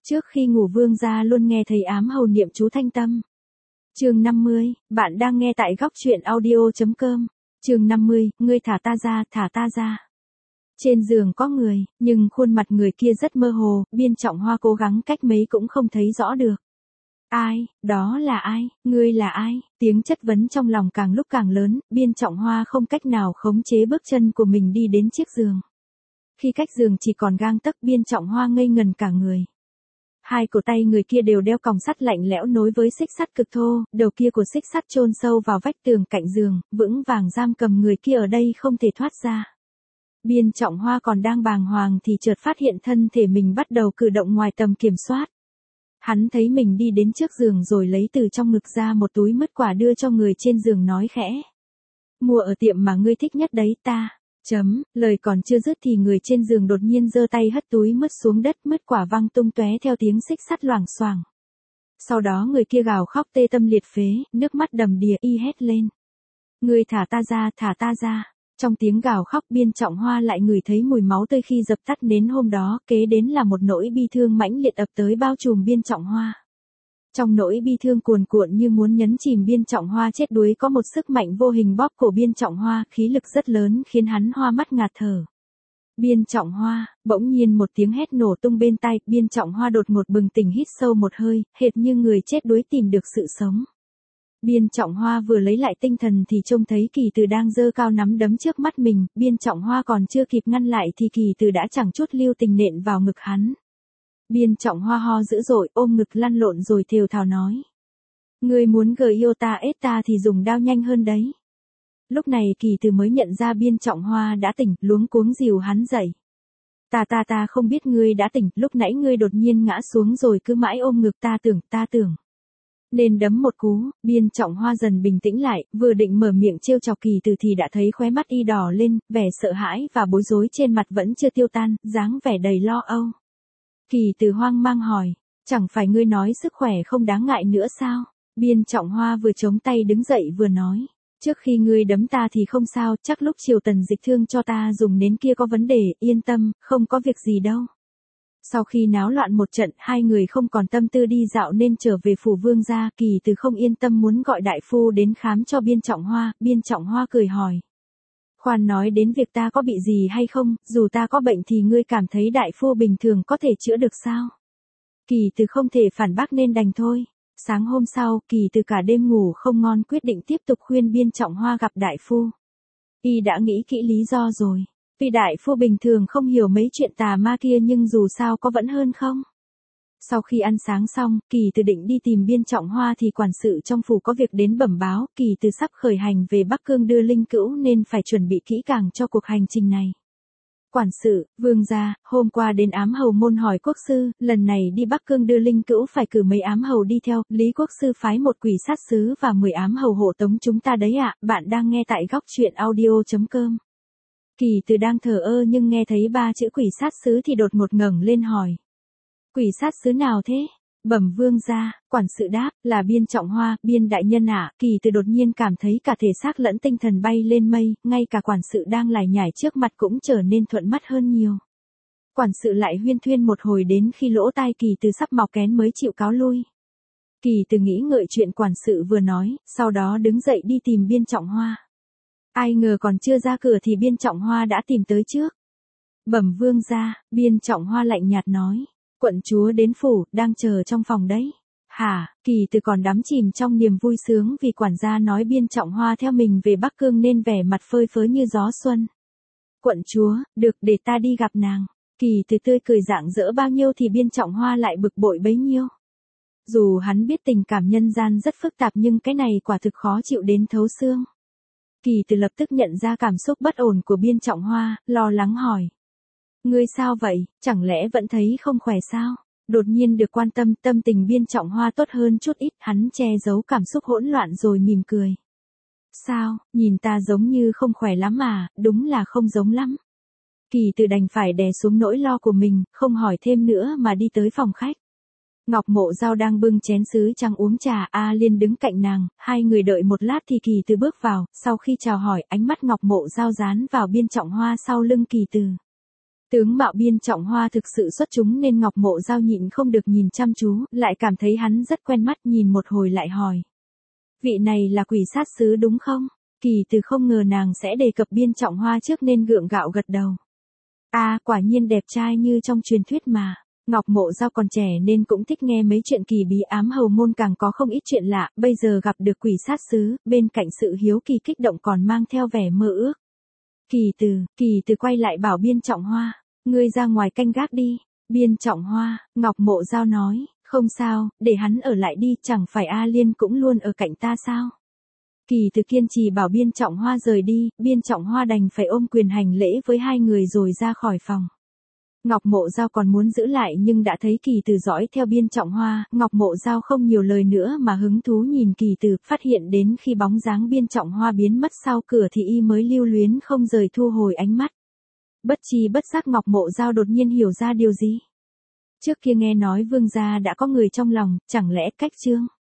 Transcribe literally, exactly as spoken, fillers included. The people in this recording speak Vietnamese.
Trước khi ngủ vương gia luôn nghe thấy ám hầu niệm chú thanh tâm. Chương năm mươi, bạn đang nghe tại góc truyện audio chấm com. Chương năm mươi, ngươi thả ta ra, thả ta ra. Trên giường có người, nhưng khuôn mặt người kia rất mơ hồ, Biên Trọng Hoa cố gắng cách mấy cũng không thấy rõ được. Ai, đó là ai, ngươi là ai? Tiếng chất vấn trong lòng càng lúc càng lớn, Biên Trọng Hoa không cách nào khống chế bước chân của mình đi đến chiếc giường. Khi cách giường chỉ còn gang tấc, Biên Trọng Hoa ngây ngần cả người. Hai cổ tay người kia đều đeo còng sắt lạnh lẽo nối với xích sắt cực thô, đầu kia của xích sắt chôn sâu vào vách tường cạnh giường, vững vàng giam cầm người kia ở đây không thể thoát ra. Biên Trọng Hoa còn đang bàng hoàng thì chợt phát hiện thân thể mình bắt đầu cử động ngoài tầm kiểm soát. Hắn thấy mình đi đến trước giường rồi lấy từ trong ngực ra một túi mứt quả đưa cho người trên giường nói khẽ. Mua ở tiệm mà ngươi thích nhất đấy ta. Chấm, lời còn chưa dứt thì người trên giường đột nhiên giơ tay hất túi mứt xuống đất, mứt quả văng tung tóe theo tiếng xích sắt loảng xoảng. Sau đó người kia gào khóc tê tâm liệt phế, nước mắt đầm đìa y hét lên. Ngươi thả ta ra, thả ta ra. Trong tiếng gào khóc Biên Trọng Hoa lại ngửi thấy mùi máu tươi khi dập tắt nến hôm đó, kế đến là một nỗi bi thương mãnh liệt ập tới bao trùm Biên Trọng Hoa. Trong nỗi bi thương cuồn cuộn như muốn nhấn chìm Biên Trọng Hoa chết đuối có một sức mạnh vô hình bóp cổ Biên Trọng Hoa, khí lực rất lớn khiến hắn hoa mắt ngạt thở. Biên Trọng Hoa, bỗng nhiên một tiếng hét nổ tung bên tai, Biên Trọng Hoa đột ngột bừng tỉnh hít sâu một hơi, hệt như người chết đuối tìm được sự sống. Biên Trọng Hoa vừa lấy lại tinh thần thì trông thấy Kỳ Từ đang giơ cao nắm đấm trước mắt mình, Biên Trọng Hoa còn chưa kịp ngăn lại thì Kỳ Từ đã chẳng chút lưu tình nện vào ngực hắn. Biên Trọng Hoa ho dữ dội, ôm ngực lăn lộn rồi thều thào nói. Ngươi muốn gờ yêu ta ết ta thì dùng đao nhanh hơn đấy. Lúc này Kỳ Từ mới nhận ra Biên Trọng Hoa đã tỉnh, luống cuống dìu hắn dậy. Ta ta ta không biết ngươi đã tỉnh, lúc nãy ngươi đột nhiên ngã xuống rồi cứ mãi ôm ngực ta tưởng, ta tưởng. Nên đấm một cú, Biên Trọng Hoa dần bình tĩnh lại, vừa định mở miệng trêu chọc Kỳ Từ thì đã thấy khóe mắt y đỏ lên, vẻ sợ hãi và bối rối trên mặt vẫn chưa tiêu tan, dáng vẻ đầy lo âu. Kỳ Từ hoang mang hỏi, chẳng phải ngươi nói sức khỏe không đáng ngại nữa sao? Biên Trọng Hoa vừa chống tay đứng dậy vừa nói, trước khi ngươi đấm ta thì không sao, chắc lúc chiều Tần Dịch thương cho ta dùng nến kia có vấn đề, yên tâm, không có việc gì đâu. Sau khi náo loạn một trận, hai người không còn tâm tư đi dạo nên trở về phủ vương gia, Kỳ Từ không yên tâm muốn gọi đại phu đến khám cho Biên Trọng Hoa, Biên Trọng Hoa cười hỏi. Khoan nói đến việc ta có bị gì hay không, dù ta có bệnh thì ngươi cảm thấy đại phu bình thường có thể chữa được sao? Kỳ Từ không thể phản bác nên đành thôi. Sáng hôm sau, Kỳ Từ cả đêm ngủ không ngon quyết định tiếp tục khuyên Biên Trọng Hoa gặp đại phu. Y đã nghĩ kỹ lý do rồi. Vì đại phu bình thường không hiểu mấy chuyện tà ma kia nhưng dù sao có vẫn hơn không? Sau khi ăn sáng xong, Kỳ Từ định đi tìm Biên Trọng Hoa thì quản sự trong phủ có việc đến bẩm báo, Kỳ Từ sắp khởi hành về Bắc Cương đưa linh cữu nên phải chuẩn bị kỹ càng cho cuộc hành trình này. Quản sự, vương gia, hôm qua đến ám hầu môn hỏi quốc sư, lần này đi Bắc Cương đưa linh cữu phải cử mấy ám hầu đi theo, Lý quốc sư phái một quỷ sát sứ và mười ám hầu hộ tống chúng ta đấy ạ, bạn đang nghe tại góc truyện audio chấm com. Kỳ Từ đang thờ ơ nhưng nghe thấy ba chữ quỷ sát sứ thì đột ngột ngẩng lên hỏi. Quỷ sát sứ nào thế? Bẩm vương gia, quản sự đáp, là Biên Trọng Hoa, Biên đại nhân ạ. Kỳ Từ đột nhiên cảm thấy cả thể xác lẫn tinh thần bay lên mây, ngay cả quản sự đang lải nhải trước mặt cũng trở nên thuận mắt hơn nhiều. Quản sự lại huyên thuyên một hồi đến khi lỗ tai Kỳ Từ sắp mọc kén mới chịu cáo lui. Kỳ Từ nghĩ ngợi chuyện quản sự vừa nói, sau đó đứng dậy đi tìm Biên Trọng Hoa. Ai ngờ còn chưa ra cửa thì Biên Trọng Hoa đã tìm tới trước. Bẩm vương gia, Biên Trọng Hoa lạnh nhạt nói. Quận chúa đến phủ, đang chờ trong phòng đấy. Hả, Kỳ Từ còn đắm chìm trong niềm vui sướng vì quản gia nói Biên Trọng Hoa theo mình về Bắc Cương nên vẻ mặt phơi phới như gió xuân. Quận chúa, được để ta đi gặp nàng. Kỳ Từ tươi cười rạng rỡ bao nhiêu thì Biên Trọng Hoa lại bực bội bấy nhiêu. Dù hắn biết tình cảm nhân gian rất phức tạp nhưng cái này quả thực khó chịu đến thấu xương. Kỳ Từ lập tức nhận ra cảm xúc bất ổn của Biên Trọng Hoa, lo lắng hỏi. Ngươi sao vậy, chẳng lẽ vẫn thấy không khỏe sao? Đột nhiên được quan tâm, tâm tình Biên Trọng Hoa tốt hơn chút ít, hắn che giấu cảm xúc hỗn loạn rồi mỉm cười. Sao, nhìn ta giống như không khỏe lắm à, đúng là không giống lắm. Kỳ Từ đành phải đè xuống nỗi lo của mình, không hỏi thêm nữa mà đi tới phòng khách. Ngọc Mộ Dao đang bưng chén sứ trắng uống trà, A Liên đứng cạnh nàng, hai người đợi một lát thì Kỳ Từ bước vào, sau khi chào hỏi, ánh mắt Ngọc Mộ Dao dán vào Biên Trọng Hoa sau lưng Kỳ Từ. Tướng mạo Biên Trọng Hoa thực sự xuất chúng nên Ngọc Mộ Giao nhịn không được nhìn chăm chú, lại cảm thấy hắn rất quen mắt, nhìn một hồi lại hỏi. Vị này là Quỷ Sát Sứ đúng không? Kỳ Từ không ngờ nàng sẽ đề cập Biên Trọng Hoa trước nên gượng gạo gật đầu. A, à, quả nhiên đẹp trai như trong truyền thuyết mà. Ngọc Mộ Giao còn trẻ nên cũng thích nghe mấy chuyện kỳ bí ám, hầu môn càng có không ít chuyện lạ, bây giờ gặp được Quỷ Sát Sứ, bên cạnh sự hiếu kỳ kích động còn mang theo vẻ mơ ước. Kỳ Từ, Kỳ Từ quay lại bảo Biên Trọng Hoa, ngươi ra ngoài canh gác đi. Biên Trọng Hoa, Ngọc Mộ Giao nói, không sao, để hắn ở lại đi, chẳng phải A Liên cũng luôn ở cạnh ta sao? Kỳ Từ kiên trì bảo Biên Trọng Hoa rời đi, Biên Trọng Hoa đành phải ôm quyền hành lễ với hai người rồi ra khỏi phòng. Ngọc Mộ Giao còn muốn giữ lại nhưng đã thấy Kỳ Từ dõi theo Biên Trọng Hoa, Ngọc Mộ Giao không nhiều lời nữa mà hứng thú nhìn Kỳ Từ, phát hiện đến khi bóng dáng Biên Trọng Hoa biến mất sau cửa thì y mới lưu luyến không rời thu hồi ánh mắt. Bất chi bất giác Ngọc Mộ Giao đột nhiên hiểu ra điều gì. Trước kia nghe nói Vương gia đã có người trong lòng, chẳng lẽ cách Trương